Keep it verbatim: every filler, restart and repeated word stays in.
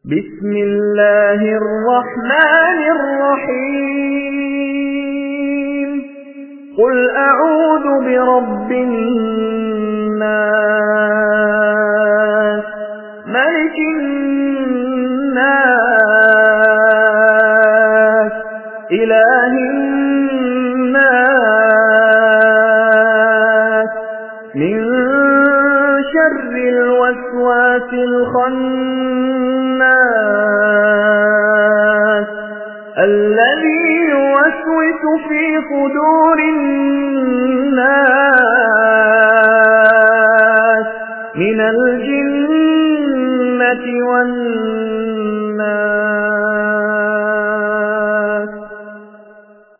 بسم الله الرحمن الرحيم قل أعوذ برب الناس ملك الناس إله الناس من شر الوسواس الخناس الذي يوسوس في صدور الناس من الجنة والناس